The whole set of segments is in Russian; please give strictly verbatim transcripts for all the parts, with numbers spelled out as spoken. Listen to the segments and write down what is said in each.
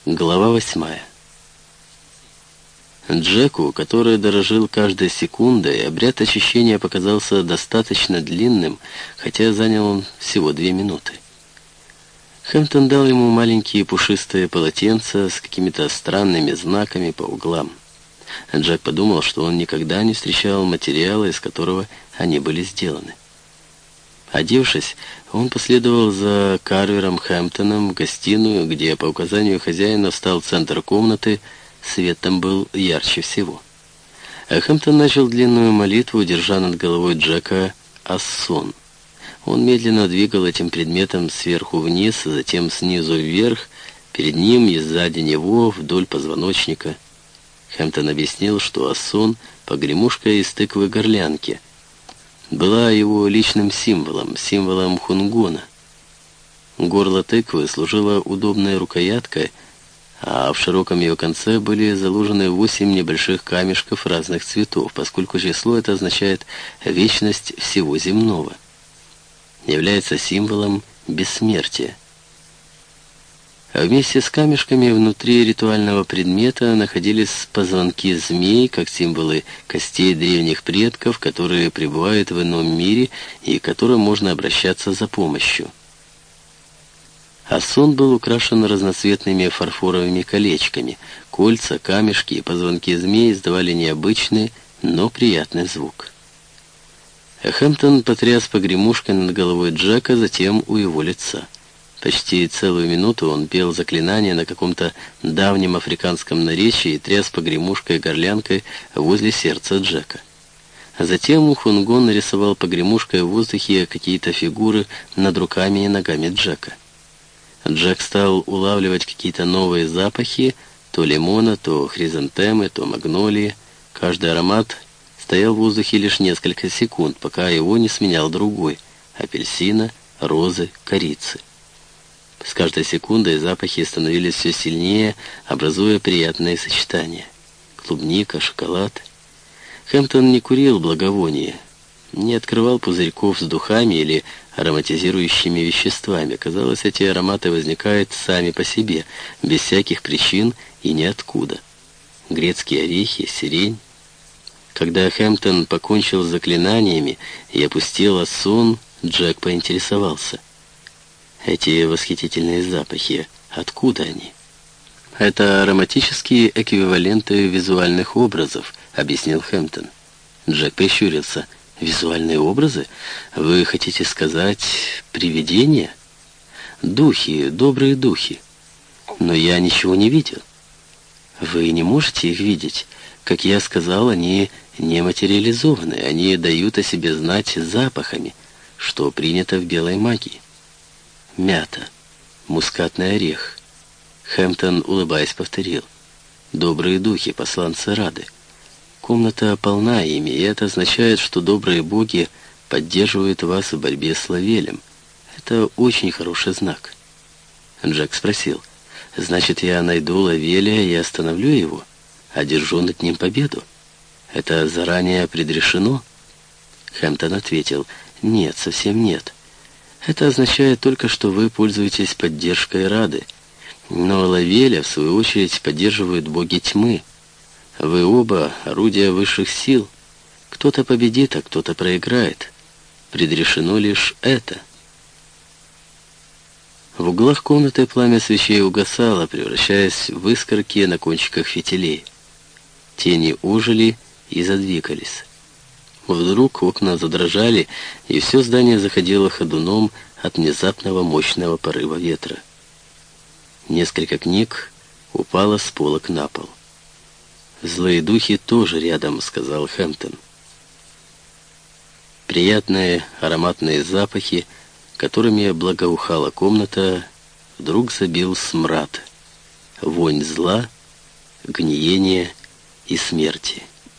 Глава восьмая. Джеку, который дорожил каждой секундой, обряд очищения показался достаточно длинным, хотя занял он всего две минуты. Хэмптон дал ему маленькие пушистые полотенца с какими-то странными знаками по углам. Джек подумал, что он никогда не встречал материала, из которого они были сделаны. Одевшись, он последовал за Карвером Хэмптоном в гостиную, где по указанию хозяина встал в центр комнаты, свет там был ярче всего. А Хэмптон начал длинную молитву, держа над головой Джека ассон. Он медленно двигал этим предметом сверху вниз, затем снизу вверх, перед ним и сзади него, вдоль позвоночника. Хэмптон объяснил, что ассон — погремушка из тыквы-горлянки, была его личным символом, символом хунгона. Горло тыквы служило удобной рукояткой, а в широком ее конце были заложены восемь небольших камешков разных цветов, поскольку число это означает вечность всего земного. Является символом бессмертия. А вместе с камешками внутри ритуального предмета находились позвонки змей, как символы костей древних предков, которые пребывают в ином мире и к которым можно обращаться за помощью. Ассон был украшен разноцветными фарфоровыми колечками. Кольца, камешки и позвонки змей издавали необычный, но приятный звук. Хэмптон потряс погремушкой над головой Джека, затем у его лица. Почти целую минуту он пел заклинание на каком-то давнем африканском наречии и тряс погремушкой-горлянкой возле сердца Джека. Затем Хунгон нарисовал погремушкой в воздухе какие-то фигуры над руками и ногами Джека. Джек стал улавливать какие-то новые запахи, то лимона, то хризантемы, то магнолии. Каждый аромат стоял в воздухе лишь несколько секунд, пока его не сменял другой — апельсина, розы, корицы. С каждой секундой запахи становились все сильнее, образуя приятные сочетания. Клубника, шоколад. Хэмптон не курил благовония, не открывал пузырьков с духами или ароматизирующими веществами. Казалось, эти ароматы возникают сами по себе, без всяких причин и ниоткуда. Грецкие орехи, сирень. Когда Хэмптон покончил с заклинаниями и опустил ассон, Джек поинтересовался: «Эти восхитительные запахи, откуда они?» «Это ароматические эквиваленты визуальных образов», — объяснил Хэмптон. Джек прищурился. «Визуальные образы? Вы хотите сказать, привидения?» «Духи, добрые духи. Но я ничего не видел». «Вы не можете их видеть. Как я сказал, они не материализованы, они дают о себе знать запахами, что принято в белой магии. Мята, мускатный орех». Хэмптон, улыбаясь, повторил: «Добрые духи, посланцы Рады. Комната полна ими, и это означает, что добрые боги поддерживают вас в борьбе с Лавелем. Это очень хороший знак». Джек спросил: «Значит, я найду Лавеля и остановлю его, одержу над ним победу? Это заранее предрешено?» Хэмптон ответил: «Нет, совсем нет. Это означает только, что вы пользуетесь поддержкой Рады. Но Лавеля, в свою очередь, поддерживают боги тьмы. Вы оба орудия высших сил. Кто-то победит, а кто-то проиграет. Предрешено лишь это». В углах комнаты пламя свечей угасало, превращаясь в искорки на кончиках фитилей. Тени ожили и задвигались. Вдруг окна задрожали, и все здание заходило ходуном от внезапного мощного порыва ветра. Несколько книг упало с полок на пол. «Злые духи тоже рядом», — сказал Хэмптон. Приятные ароматные запахи, которыми благоухала комната, вдруг забил смрад, вонь зла, гниения и смерти.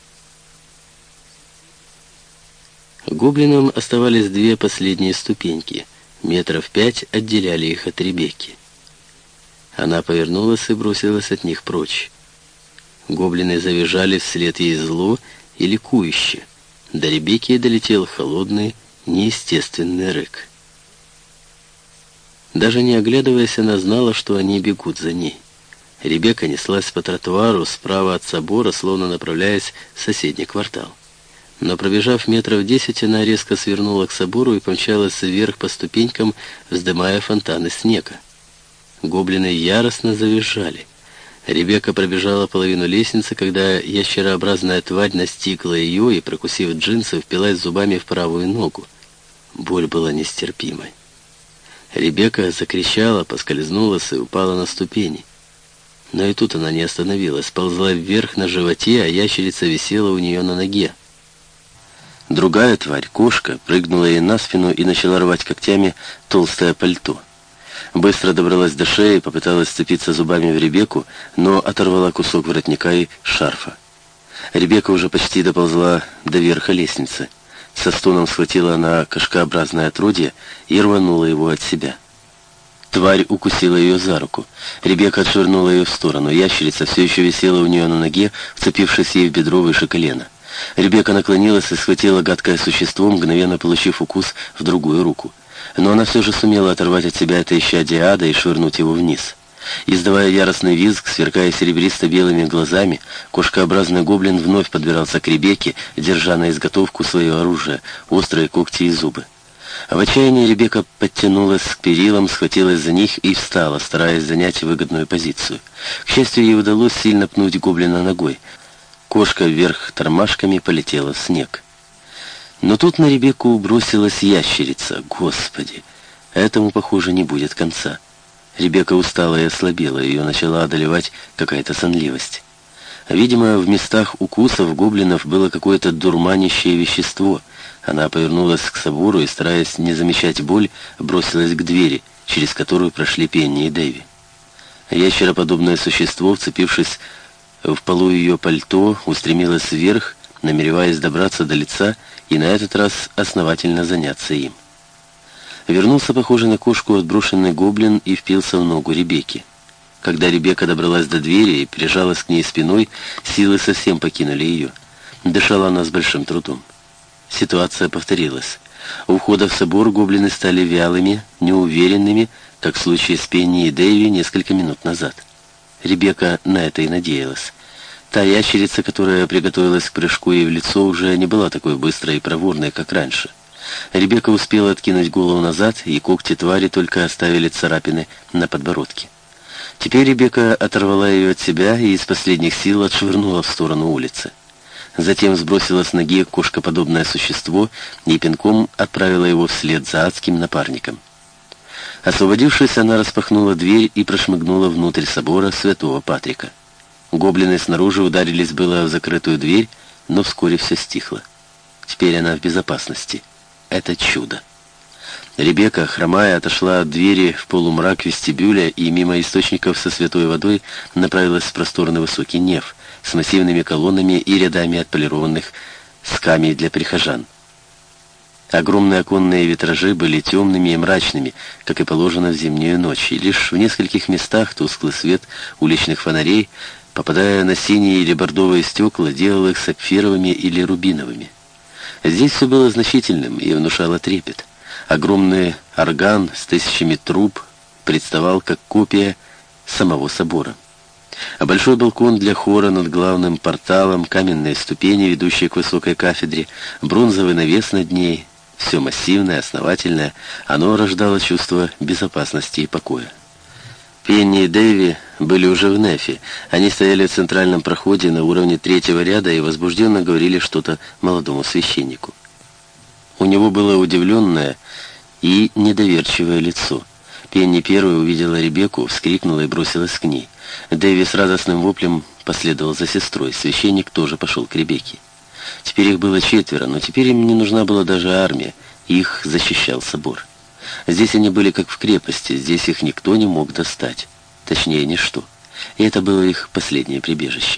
Гоблинам оставались две последние ступеньки. Метров пять отделяли их от Ребекки. Она повернулась и бросилась от них прочь. Гоблины завизжали вслед ей зло и ликующе. До Ребекки долетел холодный, неестественный рык. Даже не оглядываясь, она знала, что они бегут за ней. Ребекка неслась по тротуару справа от собора, словно направляясь в соседний квартал. Но пробежав метров десять, она резко свернула к собору и помчалась вверх по ступенькам, вздымая фонтаны снега. Гоблины яростно завизжали. Ребекка пробежала половину лестницы, когда ящерообразная тварь настигла ее и, прокусив джинсы, впилась зубами в правую ногу. Боль была нестерпимой. Ребекка закричала, поскользнулась и упала на ступени. Но и тут она не остановилась, ползла вверх на животе, а ящерица висела у нее на ноге. Другая тварь, кошка, прыгнула ей на спину и начала рвать когтями толстое пальто. Быстро добралась до шеи, попыталась сцепиться зубами в Ребекку, но оторвала кусок воротника и шарфа. Ребекка уже почти доползла до верха лестницы. Со стоном схватила она кошкообразное отродье и рванула его от себя. Тварь укусила ее за руку. Ребекка отшвырнула ее в сторону. Ящерица все еще висела у нее на ноге, вцепившись ей в бедро выше колена. Ребекка наклонилась и схватила гадкое существо, мгновенно получив укус в другую руку. Но она все же сумела оторвать от себя это исчадие ада и швырнуть его вниз. Издавая яростный визг, сверкая серебристо-белыми глазами, кошкообразный гоблин вновь подбирался к Ребекке, держа на изготовку свое оружие, острые когти и зубы. В отчаянии Ребекка подтянулась к перилам, схватилась за них и встала, стараясь занять выгодную позицию. К счастью, ей удалось сильно пнуть гоблина ногой. Кошка вверх тормашками полетела в снег. Но тут на Ребекку бросилась ящерица. Господи, этому, похоже, не будет конца. Ребекка устала и ослабела, ее начала одолевать какая-то сонливость. Видимо, в местах укусов гоблинов было какое-то дурманящее вещество. Она повернулась к собору и, стараясь не замечать боль, бросилась к двери, через которую прошли Пенни и Дэви. Ящероподобное существо, вцепившись в полу ее пальто, устремилось вверх, намереваясь добраться до лица и на этот раз основательно заняться им. Вернулся, похожий на кошку, отброшенный гоблин и впился в ногу Ребекки. Когда Ребекка добралась до двери и прижалась к ней спиной, силы совсем покинули ее. Дышала она с большим трудом. Ситуация повторилась. У входа в собор гоблины стали вялыми, неуверенными, как в случае с Пенни и Дэви несколько минут назад. Ребекка на это и надеялась. Та ящерица, которая приготовилась к прыжку ей в лицо, уже не была такой быстрой и проворной, как раньше. Ребекка успела откинуть голову назад, и когти твари только оставили царапины на подбородке. Теперь Ребекка оторвала ее от себя и из последних сил отшвырнула в сторону улицы. Затем сбросила с ноги кошкоподобное существо и пинком отправила его вслед за адским напарником. Освободившись, она распахнула дверь и прошмыгнула внутрь собора Святого Патрика. Гоблины снаружи ударились было в закрытую дверь, но вскоре все стихло. Теперь она в безопасности. Это чудо. Ребекка, хромая, отошла от двери в полумрак вестибюля и мимо источников со святой водой направилась в просторный высокий неф с массивными колоннами и рядами отполированных скамей для прихожан. Огромные оконные витражи были темными и мрачными, как и положено в зимнюю ночь, и лишь в нескольких местах тусклый свет уличных фонарей, попадая на синие или бордовые стекла, делал их сапфировыми или рубиновыми. Здесь все было значительным и внушало трепет. Огромный орган с тысячами труб представал как копия самого собора. А большой балкон для хора над главным порталом, каменные ступени, ведущие к высокой кафедре, бронзовый навес над ней, все массивное, основательное, оно рождало чувство безопасности и покоя. Пенни и Дэви были уже в нефе. Они стояли в центральном проходе на уровне третьего ряда и возбужденно говорили что-то молодому священнику. У него было удивленное и недоверчивое лицо. Пенни первой увидела Ребекку, вскрикнула и бросилась к ней. Дэви с радостным воплем последовал за сестрой. Священник тоже пошел к Ребекке. Теперь их было четверо, но теперь им не нужна была даже армия. Их защищал собор. Здесь они были как в крепости, здесь их никто не мог достать. Точнее, ничто. И это было их последнее прибежище.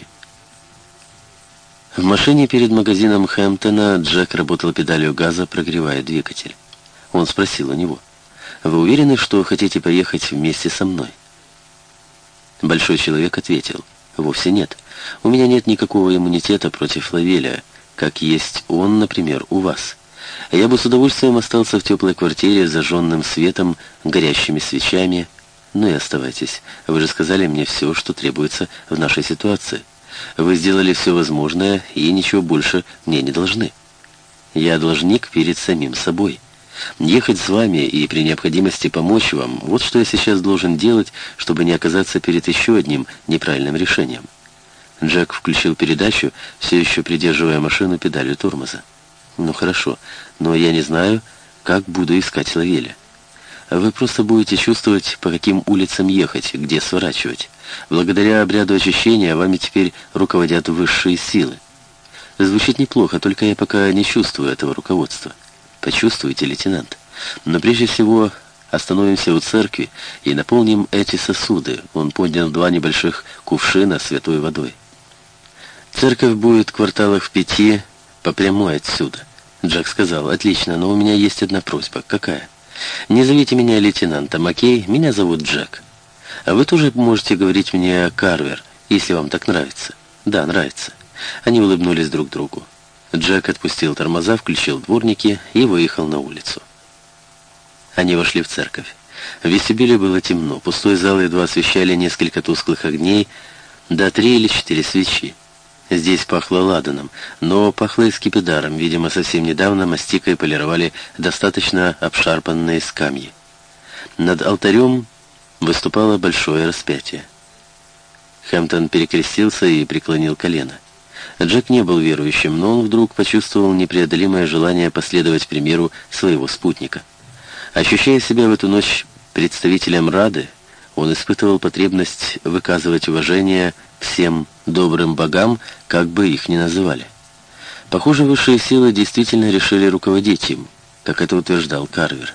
В машине перед магазином Хэмптона Джек работал педалью газа, прогревая двигатель. Он спросил у него: «Вы уверены, что хотите поехать вместе со мной?» Большой человек ответил: «Вовсе нет. У меня нет никакого иммунитета против Лавеля, как есть он, например, у вас. Я бы с удовольствием остался в теплой квартире с зажженным светом, горящими свечами, Ну и оставайтесь. Вы же сказали мне все, что требуется в нашей ситуации. Вы сделали все возможное и ничего больше мне не должны. Я должник перед самим собой. Ехать с вами и при необходимости помочь вам — вот что я сейчас должен делать, чтобы не оказаться перед еще одним неправильным решением. Джек включил передачу, все еще придерживая машину педалью тормоза. «Ну хорошо, но я не знаю, как буду искать Лавеля. Вы просто будете чувствовать, по каким улицам ехать, где сворачивать. Благодаря обряду очищения вами теперь руководят высшие силы. Звучит неплохо, только я пока не чувствую этого руководства. Почувствуйте, лейтенант. Но прежде всего остановимся у церкви и наполним эти сосуды». Он поднял два небольших кувшина святой водой. «Церковь будет в кварталах в пяти по прямой отсюда». Джек сказал: «Отлично, но у меня есть одна просьба». «Какая?» «Не зовите меня лейтенантом, окей? Меня зовут Джек. А вы тоже можете говорить мне Карвер, если вам так нравится». «Да, нравится». Они улыбнулись друг другу. Джек отпустил тормоза, включил дворники и выехал на улицу. Они вошли в церковь. В вестибюле было темно, пустой зал едва освещали несколько тусклых огней, да три или четыре свечи. Здесь пахло ладаном, но пахло и скипидаром. Видимо, совсем недавно мастикой полировали достаточно обшарпанные скамьи. Над алтарем выступало большое распятие. Хэмптон перекрестился и преклонил колено. Джек не был верующим, но он вдруг почувствовал непреодолимое желание последовать примеру своего спутника. Ощущая себя в эту ночь представителем Рады, он испытывал потребность выказывать уважение всем добрым богам, как бы их ни называли. Похоже, высшие силы действительно решили руководить им, как это утверждал Карвер.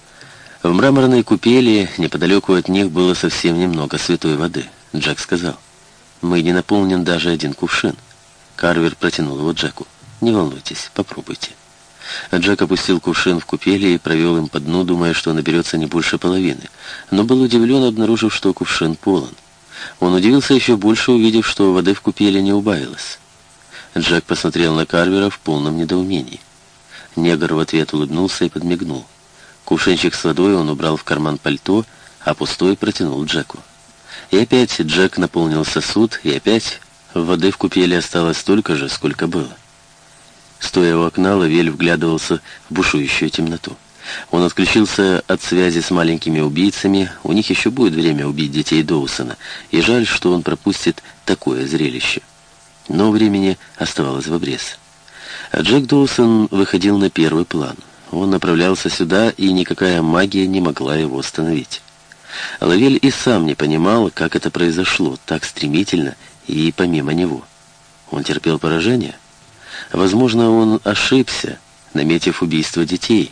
В мраморной купели неподалеку от них было совсем немного святой воды. Джек сказал: «Мы не наполнен даже один кувшин». Карвер протянул его Джеку. «Не волнуйтесь, попробуйте». Джек опустил кувшин в купели и провел им по дну, думая, что наберется не больше половины, но был удивлен, обнаружив, что кувшин полон. Он удивился еще больше, увидев, что воды в купели не убавилось. Джек посмотрел на Карвера в полном недоумении. Негр в ответ улыбнулся и подмигнул. Кувшинчик с водой он убрал в карман пальто, а пустой протянул Джеку. И опять Джек наполнил сосуд, и опять воды в купели осталось столько же, сколько было. Стоя у окна, Лавель вглядывался в бушующую темноту. Он отключился от связи с маленькими убийцами, у них еще будет время убить детей Доусона, и жаль, что он пропустит такое зрелище. Но времени оставалось в обрез. А Джек Доусон выходил на первый план. Он направлялся сюда, и никакая магия не могла его остановить. Лавель и сам не понимал, как это произошло так стремительно и помимо него. Он терпел поражение? Возможно, он ошибся, наметив убийство детей.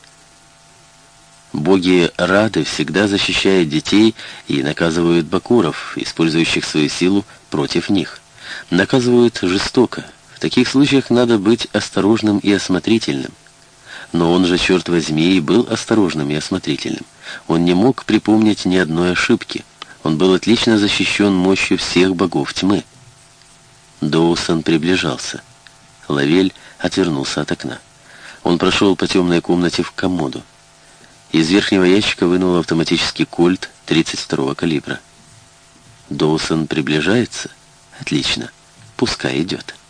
Боги Рады всегда защищают детей и наказывают бакуров, использующих свою силу против них. Наказывают жестоко. В таких случаях надо быть осторожным и осмотрительным. Но он же, черт возьми, и был осторожным и осмотрительным. Он не мог припомнить ни одной ошибки. Он был отлично защищен мощью всех богов тьмы. Доусон приближался. Лавель отвернулся от окна. Он прошел по темной комнате в комоду. Из верхнего ящика вынул автоматический кольт тридцать второго калибра. Доусон приближается? Отлично. Пускай идет.